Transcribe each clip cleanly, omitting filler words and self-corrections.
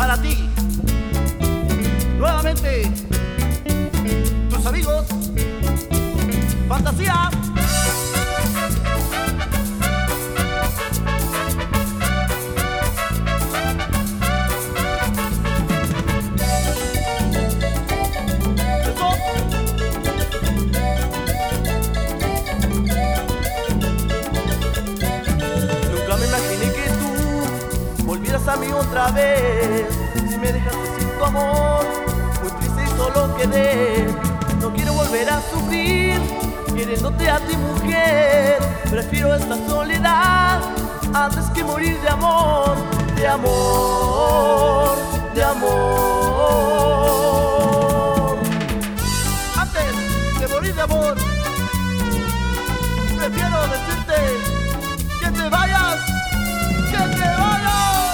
para ti. Nuevamente, tus amigos, Fantasía. Nunca me imaginé que tú volvieras a mí otra vez. Si me dejaste sin tu amor, muy triste y solo quedé. No quiero volver a sufrir queriéndote a ti, mujer. Prefiero esta soledad antes que morir de amor, de amor, de amor. Antes de morir de amor, prefiero decirte que te vayas, que te vayas.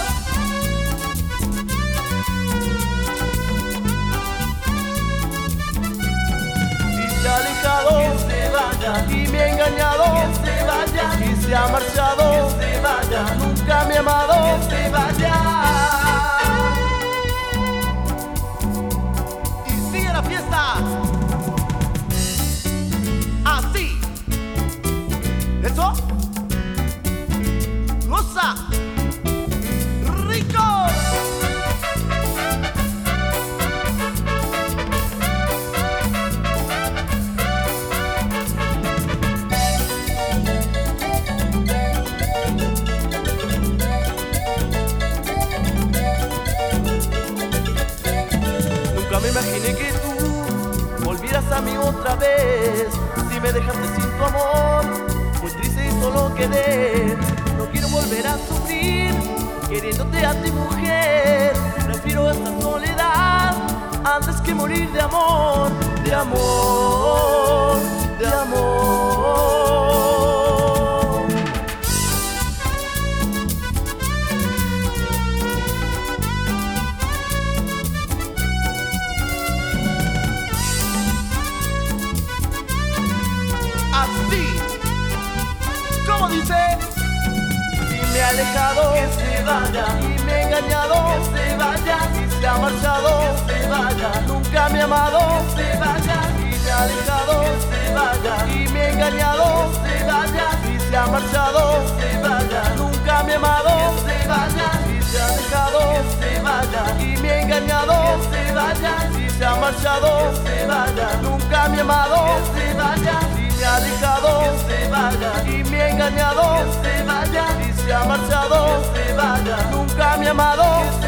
Y se ha alejado, que se vaya. Y me ha engañado, que se vaya. Y se ha marchado, que se vaya. Nunca me ha amado, que se vaya. Y sigue la fiesta. Así. ¿Eso? ¡Goza! ¡Rico! Nunca me imaginé que tú volvieras a mí otra vez. Si me dejaste sin tu amor, muy triste y solo quedé. No quiero volver a sufrir queriéndote a ti, mujer. Prefiero esta soledad antes que morir de amor, de amor, de amor. Así, como dice. Y me ha alejado, que se vaya. Y me ha engañado, que se vaya. Y se ha marchado, que se vaya. Nunca me ha amado, que se vaya. Y me ha alejado, que se vaya. Y me ha engañado, que se vaya. Y se ha marchado, que se vaya. Nunca me ha amado, que se vaya. Y se ha alejado, que se vaya. Y me ha engañado, que se vaya. Y se ha marchado, que se vaya. Nunca me ha amado, que se vaya. Me ha alejado, que se vaya. Y me ha engañado, que se vaya. Y se ha marchado, que se vaya. Nunca me ha amado,